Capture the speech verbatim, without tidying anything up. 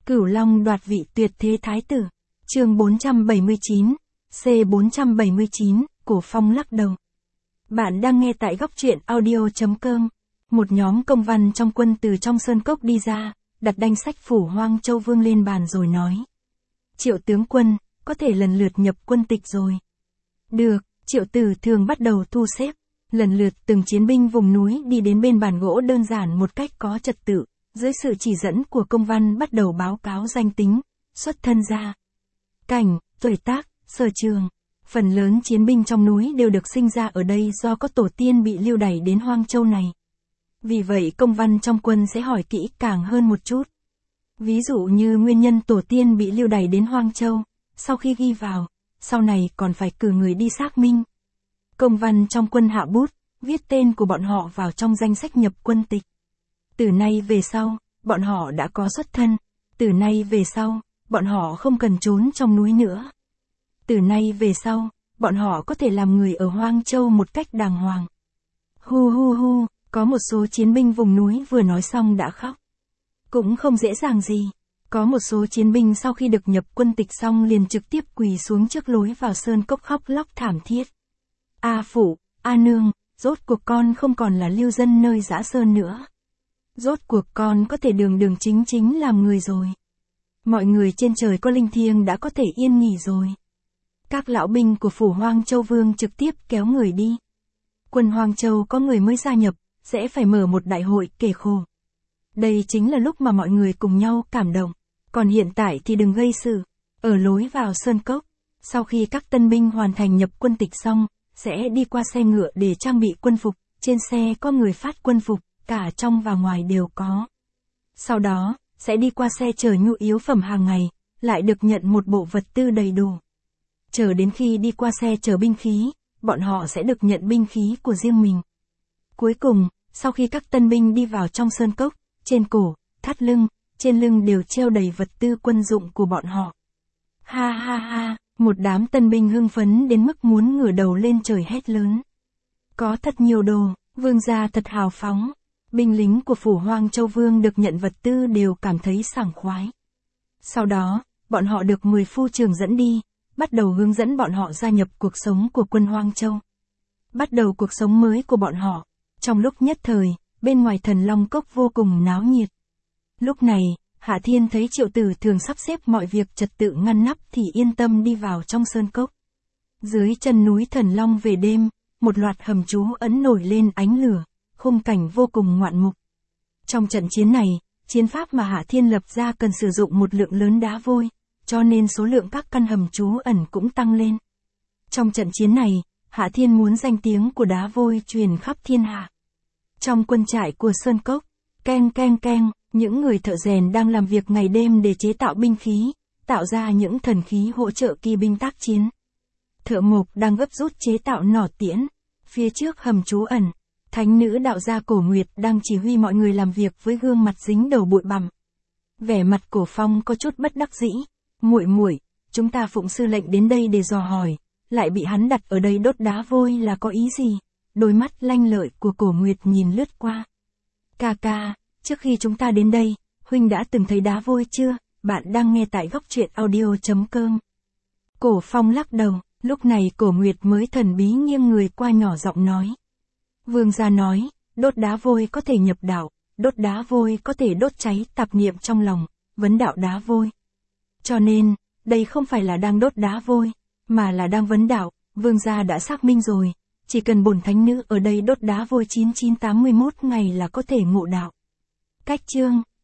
Cửu Long đoạt vị tuyệt thế thái tử. Chương bốn trăm bảy mươi chín, C bốn trăm bảy mươi chín, Cổ Phong lắc đầu. Bạn đang nghe tại góc truyện audio chấm com. Một nhóm công văn trong quân từ trong sơn cốc đi ra, đặt danh sách phủ Hoang Châu Vương lên bàn rồi nói. Triệu tướng quân, có thể lần lượt nhập quân tịch rồi. Được, Triệu Tử Thường bắt đầu thu xếp. Lần lượt từng chiến binh vùng núi đi đến bên bàn gỗ đơn giản một cách có trật tự, dưới sự chỉ dẫn của công văn bắt đầu báo cáo danh tính, xuất thân gia cảnh, tuổi tác, sở trường. Phần lớn chiến binh trong núi đều được sinh ra ở đây do có tổ tiên bị lưu đày đến Hoang Châu này. Vì vậy công văn trong quân sẽ hỏi kỹ càng hơn một chút. Ví dụ như nguyên nhân tổ tiên bị lưu đày đến Hoang Châu, sau khi ghi vào, sau này còn phải cử người đi xác minh. Công văn trong quân hạ bút, viết tên của bọn họ vào trong danh sách nhập quân tịch. Từ nay về sau, bọn họ đã có xuất thân. Từ nay về sau, bọn họ không cần trốn trong núi nữa. Từ nay về sau, bọn họ có thể làm người ở Hoang Châu một cách đàng hoàng. Hu hu hu, có một số chiến binh vùng núi vừa nói xong đã khóc. Cũng không dễ dàng gì. Có một số chiến binh sau khi được nhập quân tịch xong liền trực tiếp quỳ xuống trước lối vào sơn cốc khóc lóc thảm thiết. A phụ, A nương, rốt cuộc con không còn là lưu dân nơi dã sơn nữa. Rốt cuộc con có thể đường đường chính chính làm người rồi. Mọi người trên trời có linh thiêng đã có thể yên nghỉ rồi. Các lão binh của phủ Hoang Châu Vương trực tiếp kéo người đi. Quân Hoang Châu có người mới gia nhập, sẽ phải mở một đại hội kể khổ. Đây chính là lúc mà mọi người cùng nhau cảm động. Còn hiện tại thì đừng gây sự. Ở lối vào sơn cốc, sau khi các tân binh hoàn thành nhập quân tịch xong, sẽ đi qua xe ngựa để trang bị quân phục. Trên xe có người phát quân phục, cả trong và ngoài đều có. Sau đó, sẽ đi qua xe chở nhu yếu phẩm hàng ngày, lại được nhận một bộ vật tư đầy đủ. Chờ đến khi đi qua xe chở binh khí, bọn họ sẽ được nhận binh khí của riêng mình. Cuối cùng, sau khi các tân binh đi vào trong sơn cốc, trên cổ, thắt lưng, trên lưng đều treo đầy vật tư quân dụng của bọn họ. Ha ha ha, một đám tân binh hưng phấn đến mức muốn ngửa đầu lên trời hét lớn. Có thật nhiều đồ, vương gia thật hào phóng. Binh lính của phủ Hoang Châu Vương được nhận vật tư đều cảm thấy sảng khoái. Sau đó, bọn họ được mười phu trưởng dẫn đi, bắt đầu hướng dẫn bọn họ gia nhập cuộc sống của quân Hoang Châu. Bắt đầu cuộc sống mới của bọn họ. Trong lúc nhất thời, bên ngoài Thần Long Cốc vô cùng náo nhiệt. Lúc này, Hạ Thiên thấy Triệu Tử Thường sắp xếp mọi việc trật tự ngăn nắp thì yên tâm đi vào trong sơn cốc. Dưới chân núi Thần Long về đêm, một loạt hầm trú ẩn nổi lên ánh lửa, khung cảnh vô cùng ngoạn mục. Trong trận chiến này, chiến pháp mà Hạ Thiên lập ra cần sử dụng một lượng lớn đá vôi, cho nên số lượng các căn hầm trú ẩn cũng tăng lên. Trong trận chiến này, Hạ Thiên muốn danh tiếng của đá vôi truyền khắp thiên hạ. Trong quân trại của sơn cốc, keng keng keng, những người thợ rèn đang làm việc ngày đêm để chế tạo binh khí, tạo ra những thần khí hỗ trợ kỳ binh tác chiến. Thợ mộc đang gấp rút chế tạo nỏ tiễn. Phía trước hầm trú ẩn, thánh nữ đạo gia Cổ Nguyệt đang chỉ huy mọi người làm việc với gương mặt dính đầu bụi bặm. Vẻ mặt Cổ Phong có chút bất đắc dĩ. Muội muội, chúng ta phụng sư lệnh đến đây để dò hỏi, lại bị hắn đặt ở đây đốt đá vôi là có ý gì? Đôi mắt lanh lợi của Cổ Nguyệt nhìn lướt qua. Ca ca, trước khi chúng ta đến đây, huynh đã từng thấy đá vôi chưa? Bạn đang nghe tại góc truyện audio chấm com. Cổ Phong lắc đầu, lúc này Cổ Nguyệt mới thần bí nghiêng người qua nhỏ giọng nói. Vương gia nói, đốt đá vôi có thể nhập đạo, đốt đá vôi có thể đốt cháy tạp niệm trong lòng, vấn đạo đá vôi. Cho nên, đây không phải là đang đốt đá vôi, mà là đang vấn đạo. Vương gia đã xác minh rồi, chỉ cần bổn thánh nữ ở đây đốt đá vôi chín chín tám mươi mốt ngày là có thể ngộ đạo. Cách chương,